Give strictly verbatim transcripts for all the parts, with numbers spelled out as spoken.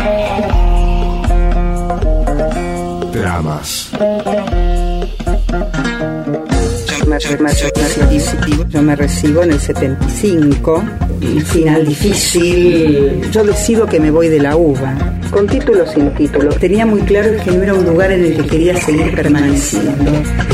Dramas. Yo me recibo en el setenta y cinco, un final difícil. Yo decido que me voy de la U B A, con título o sin título. Tenía muy claro que no era un lugar en el que quería seguir permaneciendo.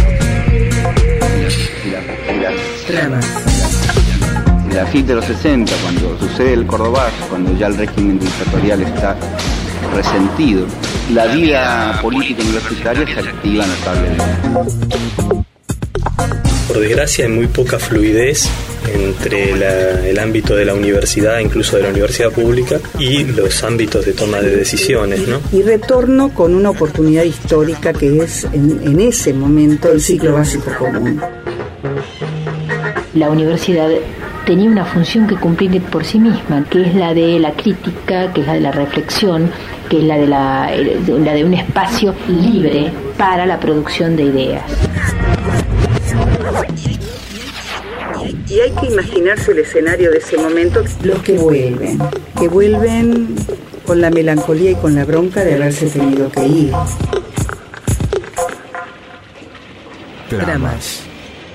Dramas. A fin de los sesenta, cuando sucede el Cordobazo, cuando ya el régimen dictatorial está resentido, la vida política universitaria se activa notablemente. Por desgracia hay muy poca fluidez entre la, el ámbito de la universidad, incluso de la universidad pública, y los ámbitos de toma de decisiones, ¿no? Y retorno con una oportunidad histórica que es en, en ese momento el ciclo básico común. La universidad tenía una función que cumplir por sí misma, que es la de la crítica, que es la de la reflexión, que es la de, la, la de un espacio libre para la producción de ideas. Y hay que imaginarse el escenario de ese momento. Los que vuelven, que vuelven con la melancolía y con la bronca de haberse tenido que ir. Dramas.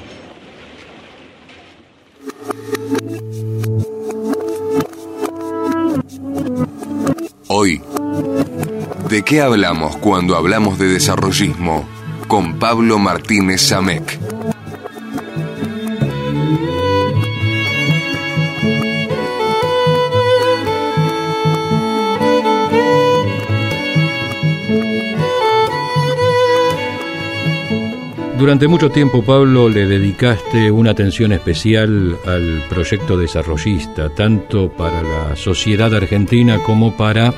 Hoy, ¿de qué hablamos cuando hablamos de desarrollismo? Con Pablo Martínez Samek. Durante mucho tiempo, Pablo, le dedicaste una atención especial al proyecto desarrollista, tanto para la sociedad argentina como para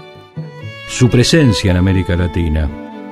su presencia en América Latina.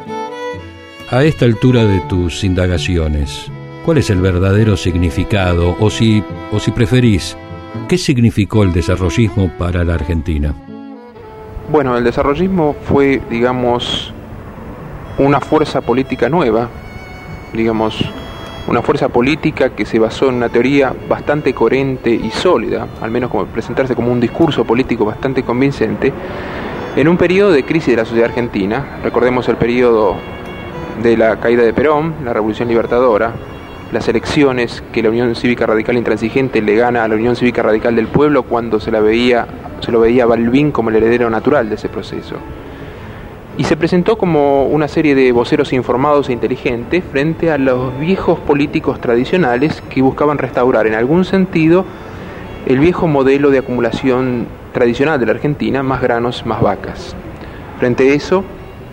A esta altura de tus indagaciones, ¿cuál es el verdadero significado, o si, o si preferís, qué significó el desarrollismo para la Argentina? Bueno, el desarrollismo fue, digamos, una fuerza política nueva, digamos, una fuerza política que se basó en una teoría bastante coherente y sólida, al menos como presentarse como un discurso político bastante convincente, en un periodo de crisis de la sociedad argentina. Recordemos el periodo de la caída de Perón, la Revolución Libertadora, las elecciones que la Unión Cívica Radical Intransigente le gana a la Unión Cívica Radical del Pueblo cuando se la veía, se lo veía a Balbín como el heredero natural de ese proceso. Y se presentó como una serie de voceros informados e inteligentes frente a los viejos políticos tradicionales que buscaban restaurar en algún sentido el viejo modelo de acumulación tradicional de la Argentina, más granos, más vacas. Frente a eso,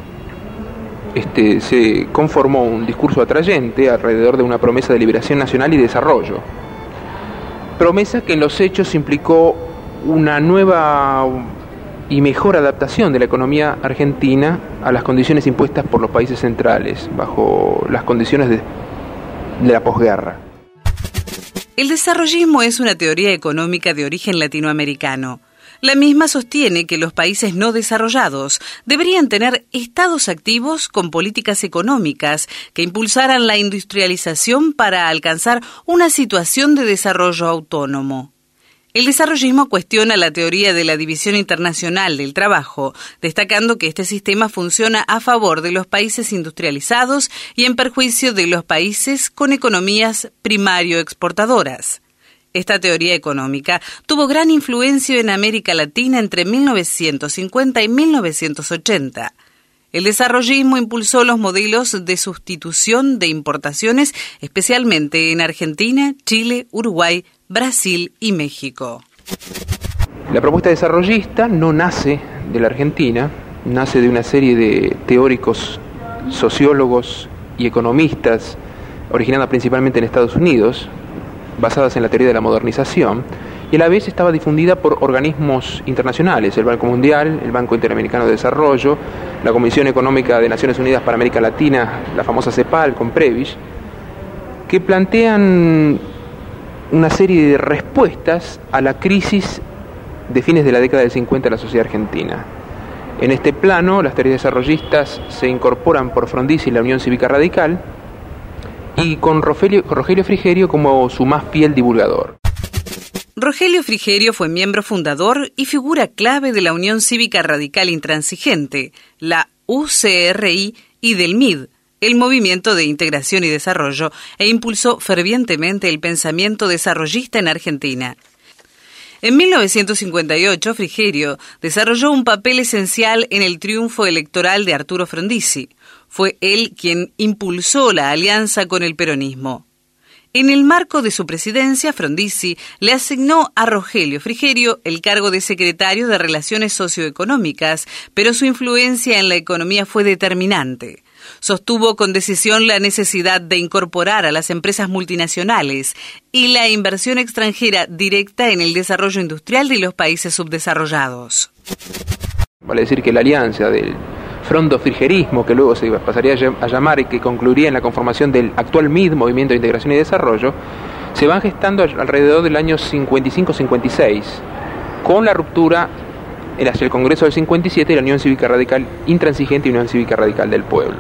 este, se conformó un discurso atrayente alrededor de una promesa de liberación nacional y desarrollo. Promesa que en los hechos implicó una nueva y mejor adaptación de la economía argentina a las condiciones impuestas por los países centrales, bajo las condiciones de, de la posguerra. El desarrollismo es una teoría económica de origen latinoamericano. La misma sostiene que los países no desarrollados deberían tener estados activos con políticas económicas que impulsaran la industrialización para alcanzar una situación de desarrollo autónomo. El desarrollismo cuestiona la teoría de la división internacional del trabajo, destacando que este sistema funciona a favor de los países industrializados y en perjuicio de los países con economías primario-exportadoras. Esta teoría económica tuvo gran influencia en América Latina entre mil novecientos cincuenta y mil novecientos ochenta. El desarrollismo impulsó los modelos de sustitución de importaciones, especialmente en Argentina, Chile, Uruguay, Brasil y México. La propuesta desarrollista no nace de la Argentina, nace de una serie de teóricos, sociólogos y economistas, originada principalmente en Estados Unidos, basadas en la teoría de la modernización, y a la vez estaba difundida por organismos internacionales, el Banco Mundial, el Banco Interamericano de Desarrollo, la Comisión Económica de Naciones Unidas para América Latina, la famosa CEPAL con Prebisch, que plantean una serie de respuestas a la crisis de fines de la década del cincuenta de la sociedad argentina. En este plano, las teorías desarrollistas se incorporan por Frondizi y la Unión Cívica Radical, y con Rogelio, Rogelio Frigerio como su más fiel divulgador. Rogelio Frigerio fue miembro fundador y figura clave de la Unión Cívica Radical Intransigente, la U C R I, y del M I D, el Movimiento de Integración y Desarrollo, e impulsó fervientemente el pensamiento desarrollista en Argentina. En mil novecientos cincuenta y ocho, Frigerio desarrolló un papel esencial en el triunfo electoral de Arturo Frondizi. Fue él quien impulsó la alianza con el peronismo. En el marco de su presidencia, Frondizi le asignó a Rogelio Frigerio el cargo de secretario de Relaciones Socioeconómicas, pero su influencia en la economía fue determinante. Sostuvo con decisión la necesidad de incorporar a las empresas multinacionales y la inversión extranjera directa en el desarrollo industrial de los países subdesarrollados. Vale decir que la alianza del fronto-frigerismo, que luego se pasaría a llamar y que concluiría en la conformación del actual M I D, Movimiento de Integración y Desarrollo, se van gestando alrededor del año cincuenta y cinco cincuenta y seis, con la ruptura hacia el Congreso del cincuenta y siete y la Unión Cívica Radical Intransigente y Unión Cívica Radical del Pueblo.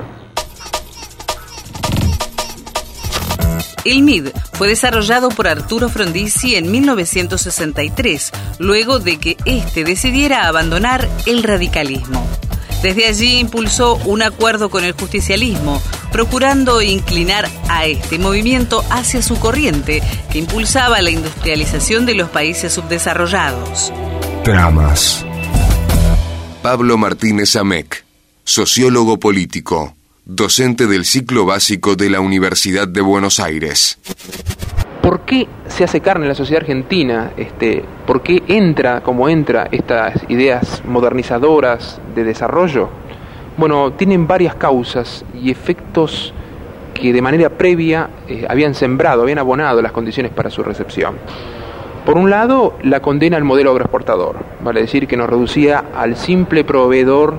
El M I D fue desarrollado por Arturo Frondizi en mil novecientos sesenta y tres, luego de que éste decidiera abandonar el radicalismo. Desde allí impulsó un acuerdo con el justicialismo, procurando inclinar a este movimiento hacia su corriente, que impulsaba la industrialización de los países subdesarrollados. Tramas. Pablo Martínez Amec, sociólogo político, docente del ciclo básico de la Universidad de Buenos Aires. ¿Por qué se hace carne en la sociedad argentina? Este, ¿Por qué entra como entra estas ideas modernizadoras de desarrollo? Bueno, tienen varias causas y efectos que de manera previa eh, habían sembrado, habían abonado las condiciones para su recepción. Por un lado, la condena al modelo agroexportador, vale decir que nos reducía al simple proveedor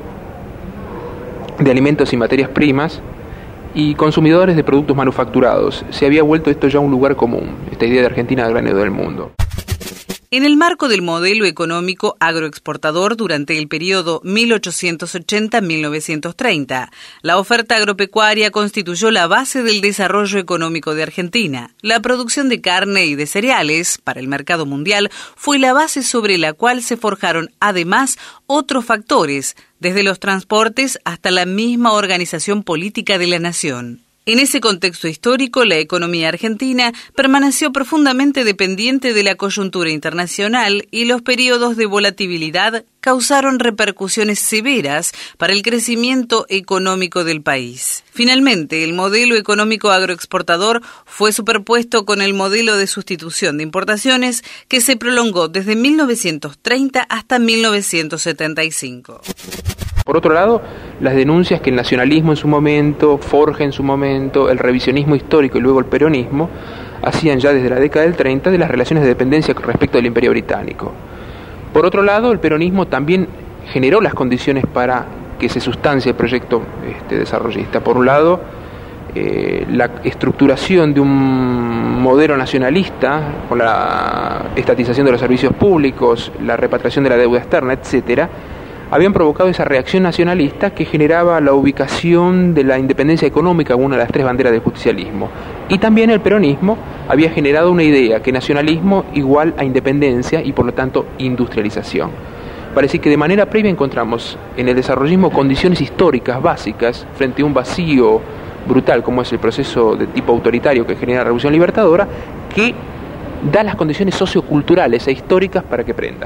de alimentos y materias primas y consumidores de productos manufacturados. Se había vuelto esto ya un lugar común, esta idea de Argentina al granero del mundo. En el marco del modelo económico agroexportador durante el periodo mil ochocientos ochenta a mil novecientos treinta, la oferta agropecuaria constituyó la base del desarrollo económico de Argentina. La producción de carne y de cereales para el mercado mundial fue la base sobre la cual se forjaron además otros factores, desde los transportes hasta la misma organización política de la nación. En ese contexto histórico, la economía argentina permaneció profundamente dependiente de la coyuntura internacional y los periodos de volatilidad causaron repercusiones severas para el crecimiento económico del país. Finalmente, el modelo económico agroexportador fue superpuesto con el modelo de sustitución de importaciones que se prolongó desde mil novecientos treinta hasta mil novecientos setenta y cinco. Por otro lado, las denuncias que el nacionalismo en su momento, Forja en su momento, el revisionismo histórico y luego el peronismo, hacían ya desde la década del treinta de las relaciones de dependencia con respecto del Imperio Británico. Por otro lado, el peronismo también generó las condiciones para que se sustancie el proyecto este, desarrollista. Por un lado, eh, la estructuración de un modelo nacionalista, con la estatización de los servicios públicos, la repatriación de la deuda externa, etcétera, habían provocado esa reacción nacionalista que generaba la ubicación de la independencia económica como una de las tres banderas del justicialismo. Y también el peronismo había generado una idea que nacionalismo igual a independencia y por lo tanto industrialización. Parece que de manera previa encontramos en el desarrollismo condiciones históricas básicas frente a un vacío brutal como es el proceso de tipo autoritario que genera la Revolución Libertadora, que da las condiciones socioculturales e históricas para que prenda.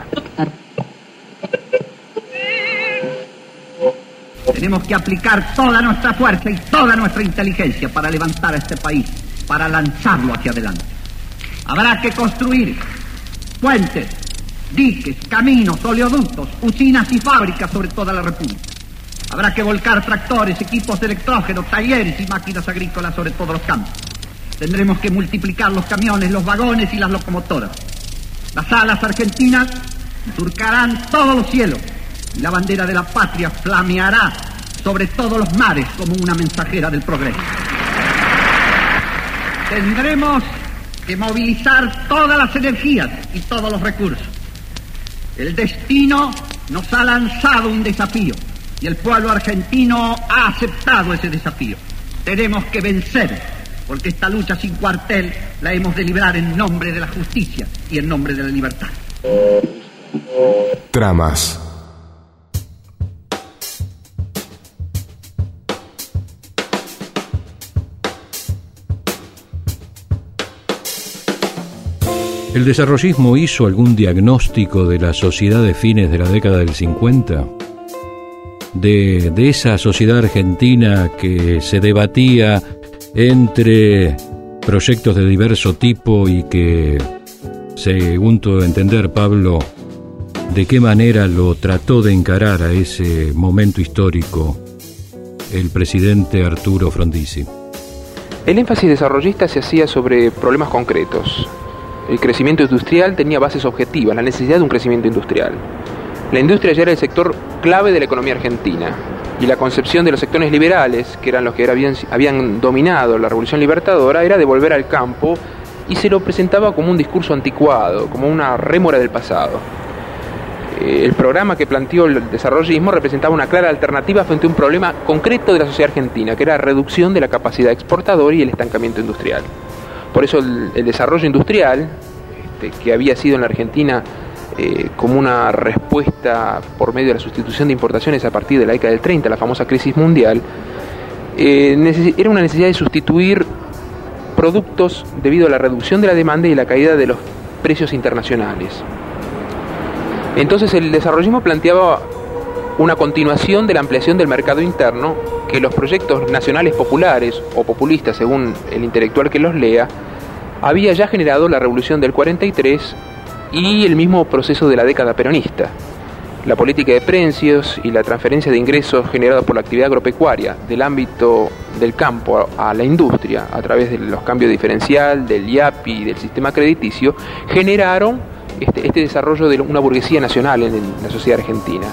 Tenemos que aplicar toda nuestra fuerza y toda nuestra inteligencia para levantar a este país, para lanzarlo hacia adelante. Habrá que construir puentes, diques, caminos, oleoductos, usinas y fábricas sobre toda la República. Habrá que volcar tractores, equipos de electrógeno, talleres y máquinas agrícolas sobre todos los campos. Tendremos que multiplicar los camiones, los vagones y las locomotoras. Las alas argentinas surcarán todos los cielos y la bandera de la patria flameará sobre todos los mares como una mensajera del progreso. Tendremos que movilizar todas las energías y todos los recursos. El destino nos ha lanzado un desafío y el pueblo argentino ha aceptado ese desafío. Tenemos que vencer porque esta lucha sin cuartel la hemos de librar en nombre de la justicia y en nombre de la libertad. Tramas. ¿El desarrollismo hizo algún diagnóstico de la sociedad de fines de la década del cincuenta? De, de esa sociedad argentina que se debatía entre proyectos de diverso tipo y que, según tu entender, Pablo, ¿de qué manera lo trató de encarar a ese momento histórico el presidente Arturo Frondizi? El énfasis desarrollista se hacía sobre problemas concretos. El crecimiento industrial tenía bases objetivas, la necesidad de un crecimiento industrial. La industria ya era el sector clave de la economía argentina, y la concepción de los sectores liberales, que eran los que habían, habían dominado la Revolución Libertadora, era de volver al campo, y se lo presentaba como un discurso anticuado, como una rémora del pasado. El programa que planteó el desarrollismo representaba una clara alternativa frente a un problema concreto de la sociedad argentina, que era la reducción de la capacidad exportadora y el estancamiento industrial. Por eso el, el desarrollo industrial, este, que había sido en la Argentina eh, como una respuesta por medio de la sustitución de importaciones a partir de la década del treinta, la famosa crisis mundial, eh, neces- era una necesidad de sustituir productos debido a la reducción de la demanda y la caída de los precios internacionales. Entonces el desarrollismo planteaba una continuación de la ampliación del mercado interno, que los proyectos nacionales populares o populistas, según el intelectual que los lea, había ya generado la revolución del cuarenta y tres y el mismo proceso de la década peronista. La política de precios y la transferencia de ingresos generados por la actividad agropecuaria del ámbito del campo a la industria a través de los cambios diferencial, del I A P I y del sistema crediticio generaron este, este desarrollo de una burguesía nacional en la sociedad argentina.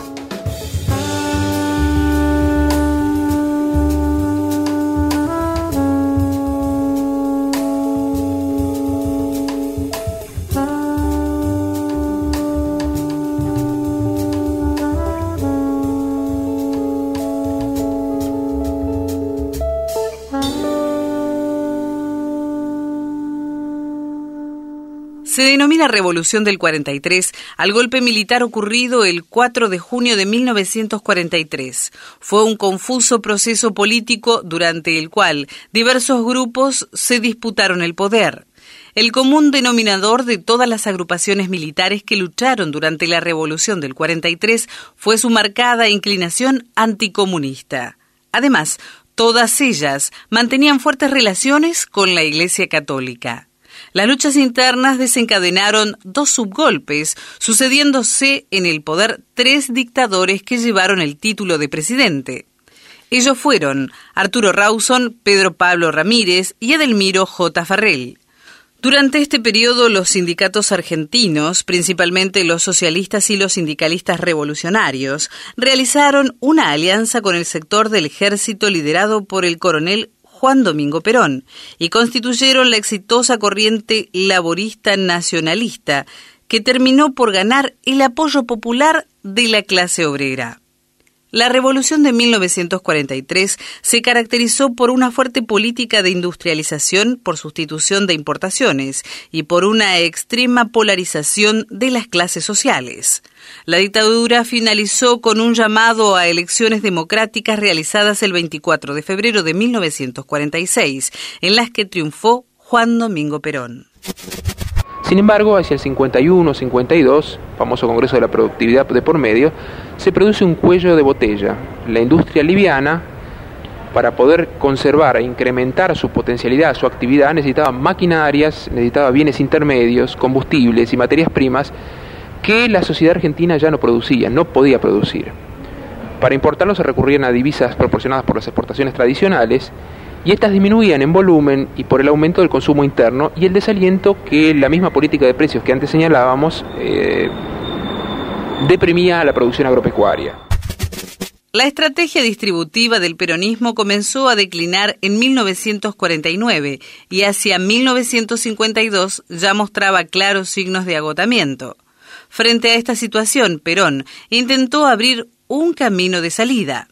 Se denomina Revolución del cuarenta y tres al golpe militar ocurrido el cuatro de junio de mil novecientos cuarenta y tres. Fue un confuso proceso político durante el cual diversos grupos se disputaron el poder. El común denominador de todas las agrupaciones militares que lucharon durante la Revolución del cuarenta y tres fue su marcada inclinación anticomunista. Además, todas ellas mantenían fuertes relaciones con la Iglesia Católica. Las luchas internas desencadenaron dos subgolpes, sucediéndose en el poder tres dictadores que llevaron el título de presidente. Ellos fueron Arturo Rawson, Pedro Pablo Ramírez y Edelmiro J. Farrell. Durante este periodo, los sindicatos argentinos, principalmente los socialistas y los sindicalistas revolucionarios, realizaron una alianza con el sector del ejército liderado por el coronel Juan Domingo Perón, y constituyeron la exitosa corriente laborista nacionalista, que terminó por ganar el apoyo popular de la clase obrera. La Revolución de mil novecientos cuarenta y tres se caracterizó por una fuerte política de industrialización por sustitución de importaciones y por una extrema polarización de las clases sociales. La dictadura finalizó con un llamado a elecciones democráticas realizadas el veinticuatro de febrero de mil novecientos cuarenta y seis, en las que triunfó Juan Domingo Perón. Sin embargo, hacia el cincuenta y uno cincuenta y dos, famoso Congreso de la Productividad de por medio, se produce un cuello de botella. La industria liviana, para poder conservar e incrementar su potencialidad, su actividad, necesitaba maquinarias, necesitaba bienes intermedios, combustibles y materias primas que la sociedad argentina ya no producía, no podía producir. Para importarlos se recurrían a divisas proporcionadas por las exportaciones tradicionales, y estas disminuían en volumen y por el aumento del consumo interno y el desaliento que la misma política de precios que antes señalábamos eh, deprimía a la producción agropecuaria. La estrategia distributiva del peronismo comenzó a declinar en mil novecientos cuarenta y nueve y hacia mil novecientos cincuenta y dos ya mostraba claros signos de agotamiento. Frente a esta situación, Perón intentó abrir un camino de salida.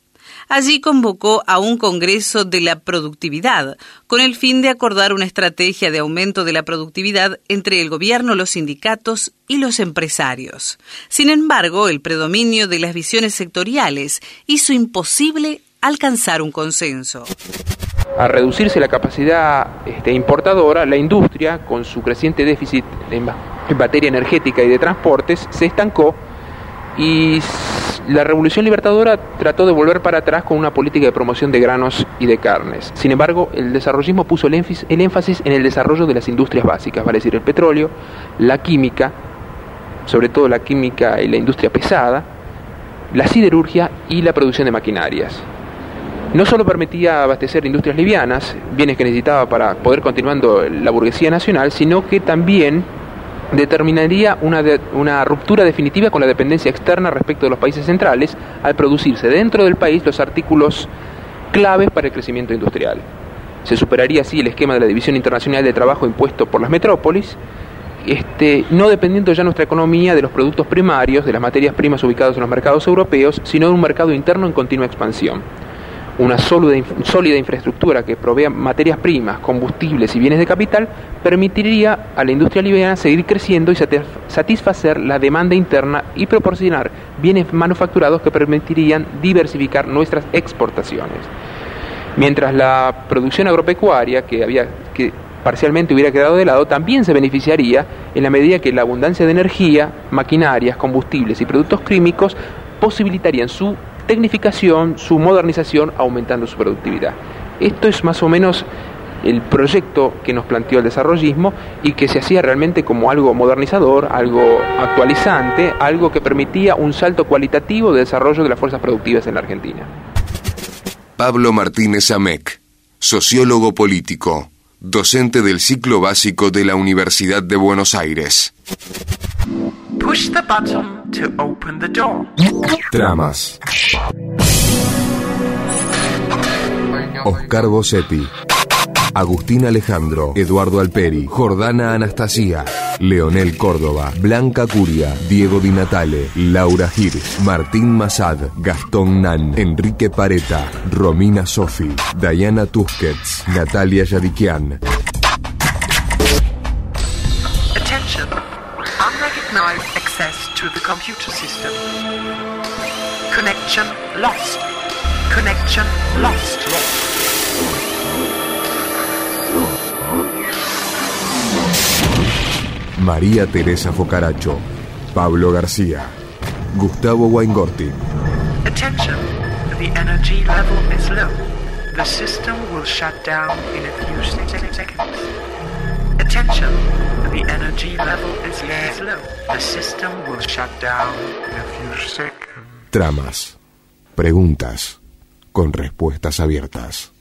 Allí convocó a un Congreso de la Productividad, con el fin de acordar una estrategia de aumento de la productividad entre el gobierno, los sindicatos y los empresarios. Sin embargo, el predominio de las visiones sectoriales hizo imposible alcanzar un consenso. Al reducirse la capacidad este, importadora, la industria, con su creciente déficit en, en materia energética y de transportes, se estancó y la Revolución Libertadora trató de volver para atrás con una política de promoción de granos y de carnes. Sin embargo, el desarrollismo puso el énfasis, el énfasis en el desarrollo de las industrias básicas, vale decir, el petróleo, la química, sobre todo la química y la industria pesada, la siderurgia y la producción de maquinarias. No solo permitía abastecer industrias livianas, bienes que necesitaba para poder continuando la burguesía nacional, sino que también determinaría una, de, una ruptura definitiva con la dependencia externa respecto de los países centrales, al producirse dentro del país los artículos claves para el crecimiento industrial. Se superaría así el esquema de la división internacional de trabajo impuesto por las metrópolis, este, no dependiendo ya nuestra economía de los productos primarios, de las materias primas ubicadas en los mercados europeos, sino de un mercado interno en continua expansión. Una sólida, sólida infraestructura que provea materias primas, combustibles y bienes de capital permitiría a la industria liviana seguir creciendo y satisfacer la demanda interna y proporcionar bienes manufacturados que permitirían diversificar nuestras exportaciones. Mientras la producción agropecuaria, que había que parcialmente hubiera quedado de lado, también se beneficiaría en la medida que la abundancia de energía, maquinarias, combustibles y productos químicos posibilitarían su tecnificación, su modernización, aumentando su productividad. Esto es más o menos el proyecto que nos planteó el desarrollismo y que se hacía realmente como algo modernizador, algo actualizante, algo que permitía un salto cualitativo de desarrollo de las fuerzas productivas en la Argentina. Pablo Martínez Amec, sociólogo político, docente del ciclo básico de la Universidad de Buenos Aires. Push the button to open the door. Tramas. Oscar Bossetti, Agustín Alejandro, Eduardo Alperi, Jordana Anastasia, Leonel Córdoba, Blanca Curia, Diego Di Natale, Laura Hirsch, Martín Massad, Gastón Nan, Enrique Pareta, Romina Sofi, Diana Tusquets, Natalia Yadikian. Attention. Unrecognized access to the computer system. Connection lost. Connection lost. María Teresa Focaracho, Pablo García, Gustavo Waingorti. Attention. The energy level is low. The system will shut down in a few seconds. Attention. The energy level is low. The system will shut down in a few seconds. Tramas. Preguntas con respuestas abiertas.